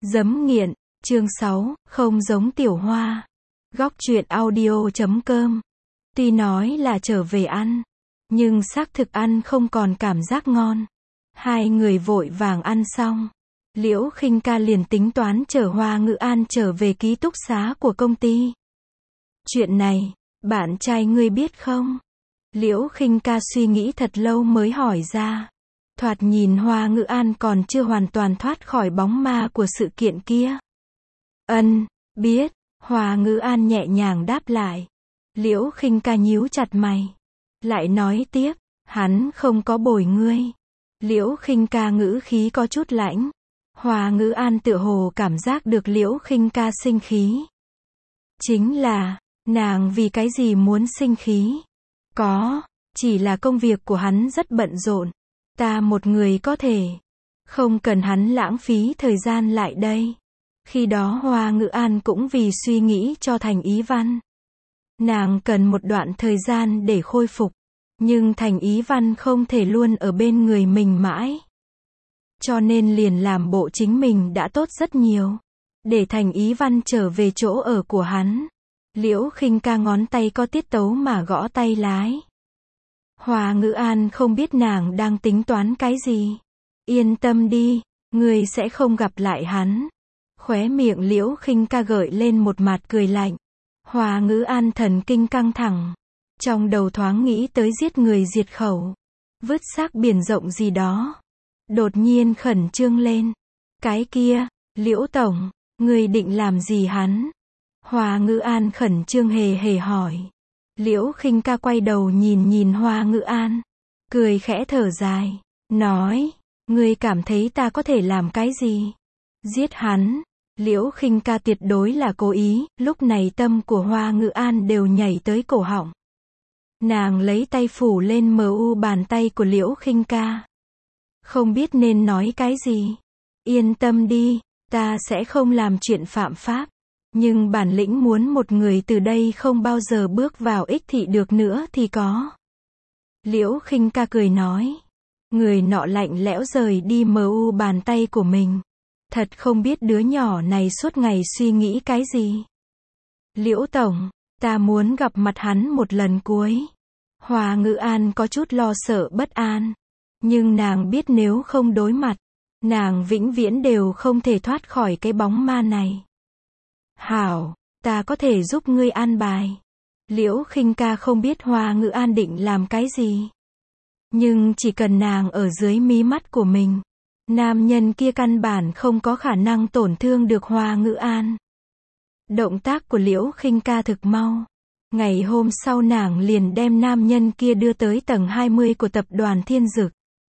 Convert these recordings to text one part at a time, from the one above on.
Giấm nghiện, chương 6, không giống Tiểu Hoa. Góc truyện audio.com. Tuy nói là trở về ăn, nhưng xác thực ăn không còn cảm giác ngon. Hai người vội vàng ăn xong, Liễu Khinh Ca liền tính toán chở Hoa Ngữ An trở về ký túc xá của công ty. Chuyện này, bạn trai ngươi biết không? Liễu Khinh Ca suy nghĩ thật lâu mới hỏi ra. Thoạt nhìn Hoa Ngữ An còn chưa hoàn toàn thoát khỏi bóng ma của sự kiện kia. Biết, Hoa Ngữ An nhẹ nhàng đáp lại. Liễu Khinh Ca nhíu chặt mày. Lại nói tiếp, hắn không có bồi ngươi. Liễu Khinh Ca ngữ khí có chút lãnh. Hoa Ngữ An tựa hồ cảm giác được Liễu Khinh Ca sinh khí. Chính là, nàng vì cái gì muốn sinh khí? Chỉ là công việc của hắn rất bận rộn. Ta một người có thể, không cần hắn lãng phí thời gian lại đây. Khi đó Hoa Ngữ An cũng vì suy nghĩ cho Thành Ý Văn. Nàng cần một đoạn thời gian để khôi phục, nhưng Thành Ý Văn không thể luôn ở bên người mình mãi. Cho nên liền làm bộ chính mình đã tốt rất nhiều, để Thành Ý Văn trở về chỗ ở của hắn. Liễu Khinh Ca ngón tay có tiết tấu mà gõ tay lái. Hoa Ngữ An không biết nàng đang tính toán cái gì. Yên tâm đi, ngươi sẽ không gặp lại hắn. Khóe miệng Liễu Khinh Ca gợi lên một mặt cười lạnh. Hoa Ngữ An thần kinh căng thẳng. Trong đầu thoáng nghĩ tới giết người diệt khẩu, vứt xác biển rộng gì đó. Đột nhiên khẩn trương lên. Cái kia, Liễu Tổng, ngươi định làm gì hắn? Hoa Ngữ An khẩn trương hề hề hỏi. Liễu Khinh Ca quay đầu nhìn Hoa Ngữ An, cười khẽ thở dài, nói, ngươi cảm thấy ta có thể làm cái gì? Giết hắn. Liễu Khinh Ca tuyệt đối là cố ý, lúc này tâm của Hoa Ngữ An đều nhảy tới cổ họng. Nàng lấy tay phủ lên mu bàn tay của Liễu Khinh Ca. Không biết nên nói cái gì. Yên tâm đi, ta sẽ không làm chuyện phạm pháp. Nhưng bản lĩnh muốn một người từ đây không bao giờ bước vào ích thị được nữa thì có. Liễu Khinh Ca cười nói. Người nọ lạnh lẽo rời đi mu bàn tay của mình. Thật không biết đứa nhỏ này suốt ngày suy nghĩ cái gì. Liễu Tổng, ta muốn gặp mặt hắn một lần cuối. Hoa Ngữ An có chút lo sợ bất an. Nhưng nàng biết nếu không đối mặt, nàng vĩnh viễn đều không thể thoát khỏi cái bóng ma này. Hảo, ta có thể giúp ngươi an bài. Liễu Khinh Ca không biết Hoa Ngữ An định làm cái gì. Nhưng chỉ cần nàng ở dưới mí mắt của mình, nam nhân kia căn bản không có khả năng tổn thương được Hoa Ngữ An. Động tác của Liễu Khinh Ca thực mau. Ngày hôm sau nàng liền đem nam nhân kia đưa tới tầng 20 của tập đoàn Thiên Dực.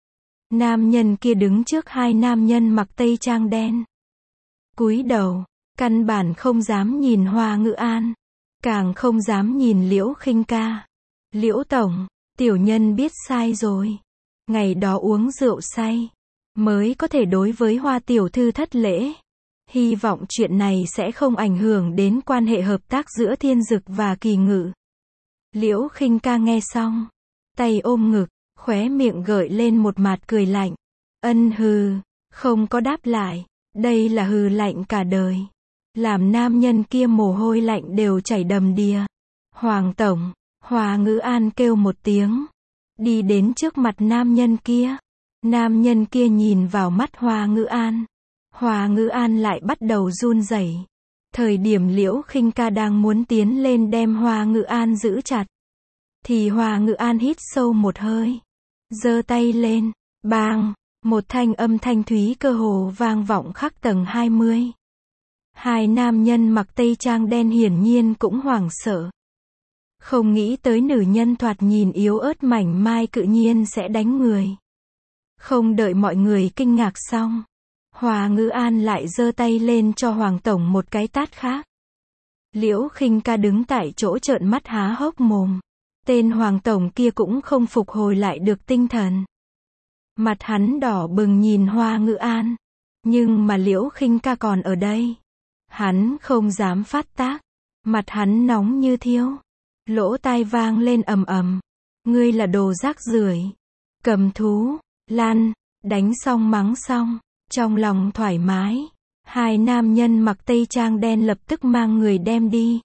Nam nhân kia đứng trước hai nam nhân mặc tây trang đen. Cúi đầu, căn bản không dám nhìn Hoa Ngữ An, càng không dám nhìn Liễu Khinh Ca. Liễu Tổng, tiểu nhân biết sai rồi. Ngày đó uống rượu say, mới có thể đối với Hoa tiểu thư thất lễ. Hy vọng chuyện này sẽ không ảnh hưởng đến quan hệ hợp tác giữa Thiên Dực và Kỳ Ngự. Liễu Khinh Ca nghe xong, tay ôm ngực, khóe miệng gợi lên một mặt cười lạnh. Hừ, không có đáp lại. Đây là hừ lạnh cả đời. Làm nam nhân kia mồ hôi lạnh đều chảy đầm đìa. Hoàng Tổng, Hoa Ngữ An kêu một tiếng. Đi đến trước mặt nam nhân kia. Nam nhân kia nhìn vào mắt Hoa Ngữ An. Hoa Ngữ An lại bắt đầu run rẩy. Thời điểm Liễu Khinh Ca đang muốn tiến lên đem Hoa Ngữ An giữ chặt, thì Hoa Ngữ An hít sâu một hơi, giơ tay lên, bang, một thanh âm thanh thúy cơ hồ vang vọng khắp tầng 20. Hai nam nhân mặc tây trang đen hiển nhiên cũng hoảng sợ. Không nghĩ tới nữ nhân thoạt nhìn yếu ớt mảnh mai cự nhiên sẽ đánh người. Không đợi mọi người kinh ngạc xong, Hoa Ngữ An lại giơ tay lên cho Hoàng Tổng một cái tát khác. Liễu Khinh Ca đứng tại chỗ trợn mắt há hốc mồm. Tên Hoàng Tổng kia cũng không phục hồi lại được tinh thần. Mặt hắn đỏ bừng nhìn Hoa Ngữ An. Nhưng mà Liễu Khinh Ca còn ở đây. Hắn không dám phát tác. Mặt hắn nóng như thiêu. Lỗ tai vang lên ầm ầm. Ngươi là đồ rác rưởi, cầm thú, lăn, đánh xong mắng xong. Trong lòng thoải mái, Hai nam nhân mặc tây trang đen lập tức mang người đem đi.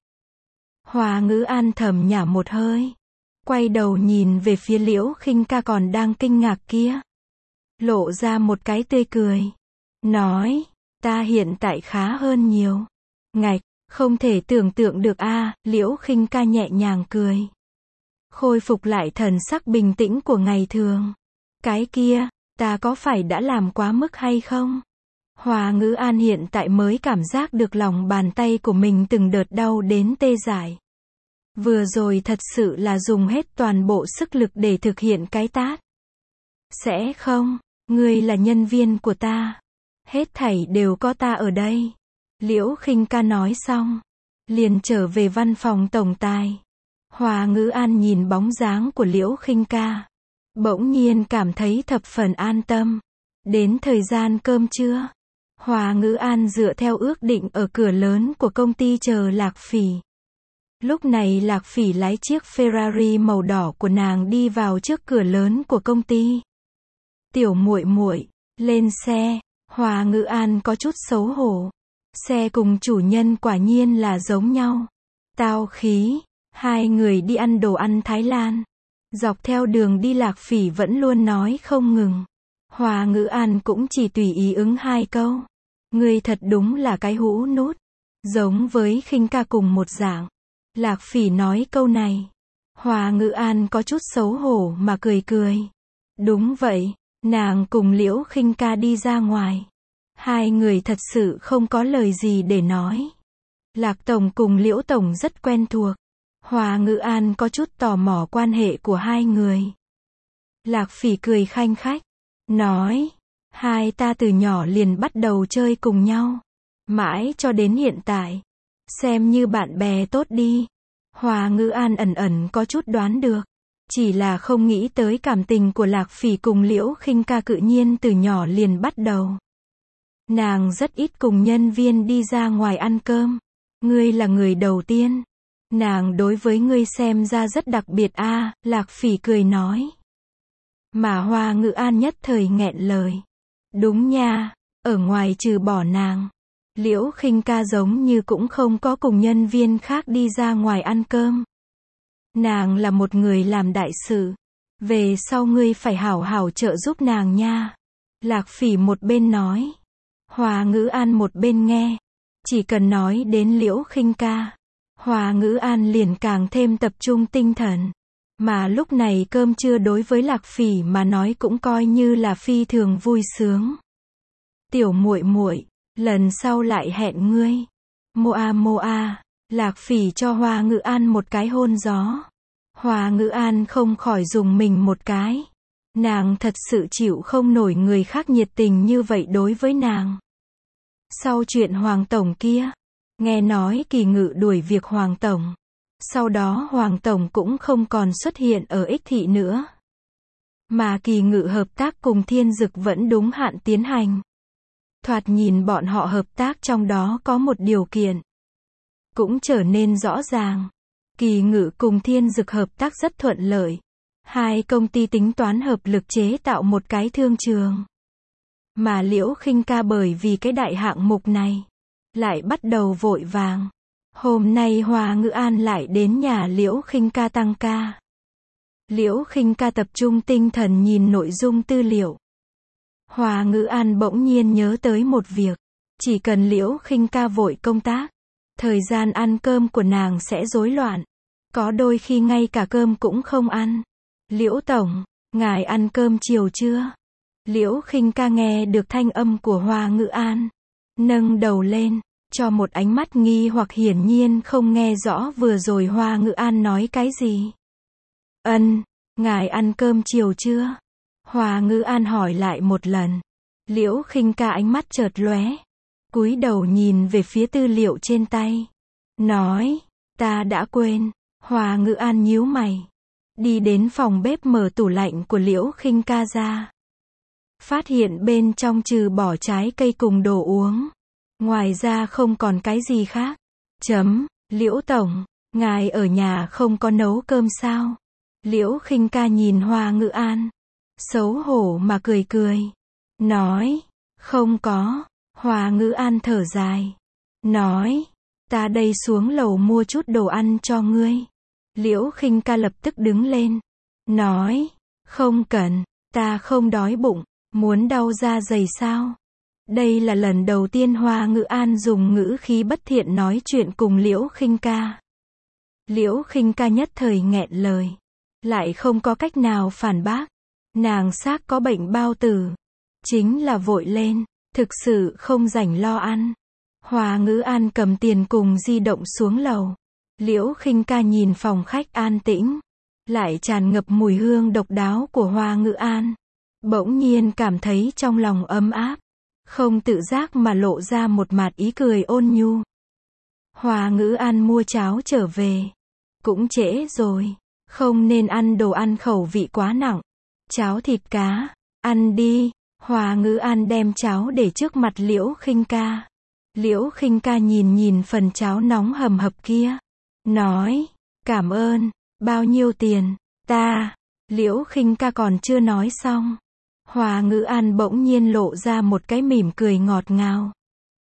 Hoa Ngữ An thầm nhả một hơi. Quay đầu nhìn về phía Liễu Khinh Ca còn đang kinh ngạc kia. Lộ ra một cái tươi cười. Nói, ta hiện tại khá hơn nhiều. Ngạch, không thể tưởng tượng được a. Liễu Khinh Ca nhẹ nhàng cười. Khôi phục lại thần sắc bình tĩnh của ngày thường. Cái kia, ta có phải đã làm quá mức hay không? Hoa Ngữ An hiện tại mới cảm giác được lòng bàn tay của mình từng đợt đau đến tê dại. Vừa rồi thật sự là dùng hết toàn bộ sức lực để thực hiện cái tát. Sẽ không, ngươi là nhân viên của ta. Hết thảy đều có ta ở đây. Liễu Khinh Ca nói xong, liền trở về văn phòng tổng tài. Hoa Ngữ An nhìn bóng dáng của Liễu Khinh Ca, bỗng nhiên cảm thấy thập phần an tâm. Đến thời gian cơm trưa, Hoa Ngữ An dựa theo ước định ở cửa lớn của công ty chờ Lạc Phỉ. Lúc này Lạc Phỉ lái chiếc Ferrari màu đỏ của nàng đi vào trước cửa lớn của công ty. Tiểu muội muội, lên xe. Hoa Ngữ An có chút xấu hổ. Xe cùng chủ nhân quả nhiên là giống nhau. Tao khí. Hai người đi ăn đồ ăn Thái Lan. Dọc theo đường đi Lạc Phỉ vẫn luôn nói không ngừng. Hoa Ngữ An cũng chỉ tùy ý ứng hai câu. Ngươi thật đúng là cái hũ nút. Giống với Khinh Ca cùng một dạng. Lạc Phỉ nói câu này. Hoa Ngữ An có chút xấu hổ mà cười cười. Đúng vậy, nàng cùng Liễu Khinh Ca đi ra ngoài. Hai người thật sự không có lời gì để nói. Lạc Tổng cùng Liễu Tổng rất quen thuộc. Hoa Ngữ An có chút tò mò quan hệ của hai người. Lạc Phỉ cười khanh khách. Nói, hai ta từ nhỏ liền bắt đầu chơi cùng nhau. Mãi cho đến hiện tại. Xem như bạn bè tốt đi. Hoa Ngữ An ẩn ẩn có chút đoán được. Chỉ là không nghĩ tới cảm tình của Lạc Phỉ cùng Liễu Khinh Ca cự nhiên từ nhỏ liền bắt đầu. Nàng rất ít cùng nhân viên đi ra ngoài ăn cơm. Ngươi là người đầu tiên. Nàng đối với ngươi xem ra rất đặc biệt a. Lạc Phỉ cười nói. Mà Hoa Ngữ An nhất thời nghẹn lời. Đúng nha, ở ngoài trừ bỏ nàng, Liễu Khinh Ca giống như cũng không có cùng nhân viên khác đi ra ngoài ăn cơm. Nàng là một người làm đại sự. Về sau ngươi phải hảo hảo trợ giúp nàng nha. Lạc Phỉ một bên nói. Hoa Ngữ An một bên nghe. Chỉ cần nói đến Liễu Khinh Ca, Hoa Ngữ An liền càng thêm tập trung tinh thần. Mà lúc này cơm trưa đối với Lạc Phỉ mà nói cũng coi như là phi thường vui sướng. Tiểu muội muội, lần sau lại hẹn ngươi. Moa moa. Lạc Phỉ cho Hoa Ngữ An một cái hôn gió. Hoa Ngữ An không khỏi dùng mình một cái. Nàng thật sự chịu không nổi người khác nhiệt tình như vậy đối với nàng. Sau chuyện Hoàng Tổng kia, nghe nói Kỳ Ngự đuổi việc Hoàng Tổng. Sau đó Hoàng Tổng cũng không còn xuất hiện ở Ích Thị nữa. Mà Kỳ Ngự hợp tác cùng Thiên Dực vẫn đúng hạn tiến hành. Thoạt nhìn bọn họ hợp tác trong đó có một điều kiện. Cũng trở nên rõ ràng. Kỳ Ngự cùng Thiên Dực hợp tác rất thuận lợi. Hai công ty tính toán hợp lực chế tạo một cái thương trường. Mà Liễu Khinh Ca bởi vì cái đại hạng mục này, lại bắt đầu vội vàng. Hôm nay Hoa Ngữ An lại đến nhà Liễu Khinh Ca tăng ca. Liễu Khinh Ca tập trung tinh thần nhìn nội dung tư liệu. Hoa Ngữ An bỗng nhiên nhớ tới một việc. Chỉ cần Liễu Khinh Ca vội công tác, thời gian ăn cơm của nàng sẽ rối loạn. Có đôi khi ngay cả cơm cũng không ăn. Liễu Tổng, ngài ăn cơm chiều chưa? Liễu Khinh Ca nghe được thanh âm của Hoa Ngữ An. Nâng đầu lên, cho một ánh mắt nghi hoặc hiển nhiên không nghe rõ vừa rồi Hoa Ngữ An nói cái gì. Ân, ngài ăn cơm chiều chưa? Hoa Ngữ An hỏi lại một lần. Liễu Khinh Ca ánh mắt chợt lóe, cúi đầu nhìn về phía tư liệu trên tay. Nói, ta đã quên. Hoa Ngữ An nhíu mày. Đi đến phòng bếp mở tủ lạnh của Liễu Khinh Ca ra. Phát hiện bên trong trừ bỏ trái cây cùng đồ uống. Ngoài ra không còn cái gì khác. Liễu Tổng, ngài ở nhà không có nấu cơm sao? Liễu Khinh Ca nhìn Hoa Ngữ An. Xấu hổ mà cười cười. Nói, không có. Hòa Ngữ An thở dài. Nói. Ta đây xuống lầu mua chút đồ ăn cho ngươi. Liễu Khinh Ca lập tức đứng lên. Nói. Không cần. Ta không đói bụng. Muốn đau da dày sao? Đây là lần đầu tiên Hòa Ngữ An dùng ngữ khí bất thiện nói chuyện cùng Liễu Khinh Ca. Liễu Khinh Ca nhất thời nghẹn lời. Lại không có cách nào phản bác. Nàng xác có bệnh bao tử. Chính là vội lên. Thực sự không rảnh lo ăn. Hòa Ngữ An cầm tiền cùng di động xuống lầu. Liễu Khinh Ca nhìn phòng khách an tĩnh. Lại tràn ngập mùi hương độc đáo của Hòa Ngữ An. Bỗng nhiên cảm thấy trong lòng ấm áp. Không tự giác mà lộ ra một mạt ý cười ôn nhu. Hòa Ngữ An mua cháo trở về. Cũng trễ rồi. Không nên ăn đồ ăn khẩu vị quá nặng. Cháo thịt cá. Ăn đi. Hòa Ngữ An đem cháo để trước mặt Liễu Khinh Ca. Liễu Khinh Ca nhìn phần cháo nóng hầm hập kia. Nói. Cảm ơn. Bao nhiêu tiền? Ta. Liễu Khinh Ca còn chưa nói xong. Hòa Ngữ An bỗng nhiên lộ ra một cái mỉm cười ngọt ngào.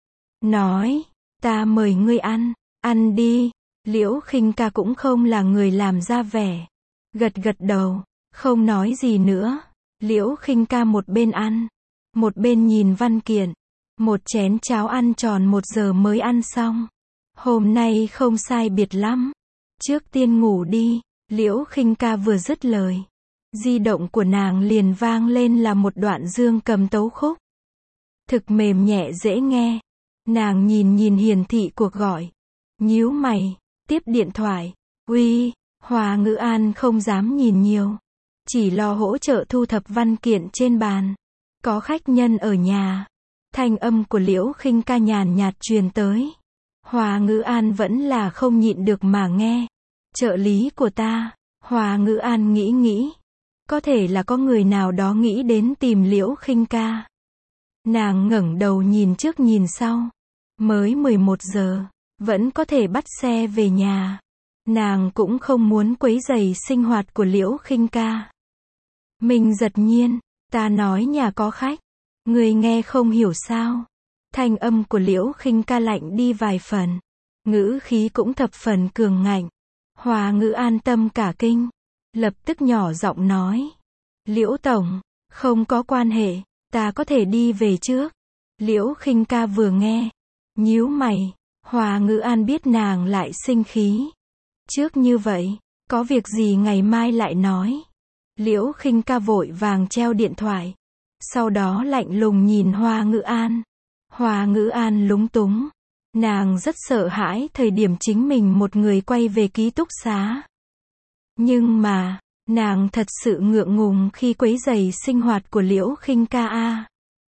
Nói. Ta mời ngươi ăn. Ăn đi. Liễu Khinh Ca cũng không là người làm ra vẻ. Gật gật đầu. Không nói gì nữa. Liễu Khinh Ca một bên ăn. Một bên nhìn văn kiện. Một chén cháo ăn tròn 1 giờ mới ăn xong. Hôm nay không sai biệt lắm. Trước tiên ngủ đi. Liễu Khinh Ca vừa dứt lời. Di động của nàng liền vang lên là một đoạn dương cầm tấu khúc. Thực mềm nhẹ dễ nghe. Nàng nhìn hiển thị cuộc gọi. Nhíu mày. Tiếp điện thoại. Uy. Hòa Ngữ An không dám nhìn nhiều. Chỉ lo hỗ trợ thu thập văn kiện trên bàn. Có khách nhân ở nhà. Thanh âm của Liễu Khinh Ca nhàn nhạt truyền tới. Hòa Ngữ An vẫn là không nhịn được mà nghe. Trợ lý của ta. Hòa Ngữ An nghĩ. Có thể là có người nào đó nghĩ đến tìm Liễu Khinh Ca. Nàng ngẩng đầu nhìn trước nhìn sau. Mới 11 giờ. Vẫn có thể bắt xe về nhà. Nàng cũng không muốn quấy rầy sinh hoạt của Liễu Khinh Ca. Mình giật nhiên. Ta nói nhà có khách. Người nghe không hiểu sao? Thanh âm của Liễu Khinh Ca lạnh đi vài phần. Ngữ khí cũng thập phần cường ngạnh. Hòa Ngữ An tâm cả kinh. Lập tức nhỏ giọng nói. Liễu tổng, không có quan hệ, ta có thể đi về trước. Liễu Khinh Ca vừa nghe. Nhíu mày. Hòa Ngữ An biết nàng lại sinh khí. Trước như vậy, có việc gì ngày mai lại nói. Liễu Khinh Ca vội vàng treo điện thoại. Sau đó lạnh lùng nhìn Hòa Ngữ An. Hòa Ngữ An lúng túng. Nàng rất sợ hãi thời điểm chính mình một người quay về ký túc xá. Nhưng mà, nàng thật sự ngượng ngùng khi quấy rầy sinh hoạt của Liễu Khinh Ca a.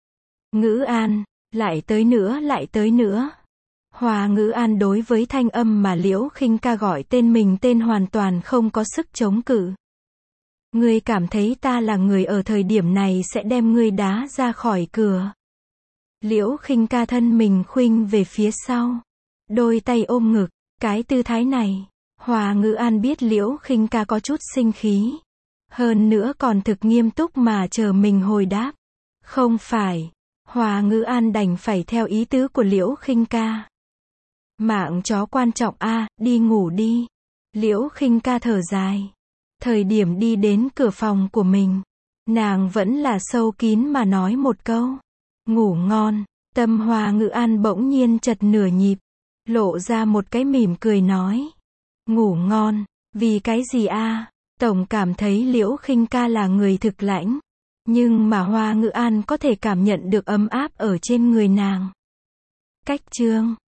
Ngữ An, lại tới nữa. Hòa Ngữ An đối với thanh âm mà Liễu Khinh Ca gọi tên mình tên hoàn toàn không có sức chống cự. Ngươi cảm thấy ta là người ở thời điểm này sẽ đem ngươi đá ra khỏi cửa. Liễu Khinh Ca thân mình khuynh về phía sau. Đôi tay ôm ngực. Cái tư thái này. Hòa Ngữ An biết Liễu Khinh Ca có chút sinh khí. Hơn nữa còn thực nghiêm túc mà chờ mình hồi đáp. Không phải. Hòa Ngữ An đành phải theo ý tứ của Liễu Khinh Ca. Mạng chó quan trọng a, đi ngủ đi. Liễu Khinh Ca thở dài. Thời điểm đi đến cửa phòng của mình, nàng vẫn là sâu kín mà nói một câu. Ngủ ngon. Tâm Hòa Ngữ An bỗng nhiên chật nửa nhịp. Lộ ra một cái mỉm cười nói. Ngủ ngon. Vì cái gì a? Tổng cảm thấy Liễu Khinh Ca là người thực lãnh. Nhưng mà Hòa Ngữ An có thể cảm nhận được ấm áp ở trên người nàng. Cách chương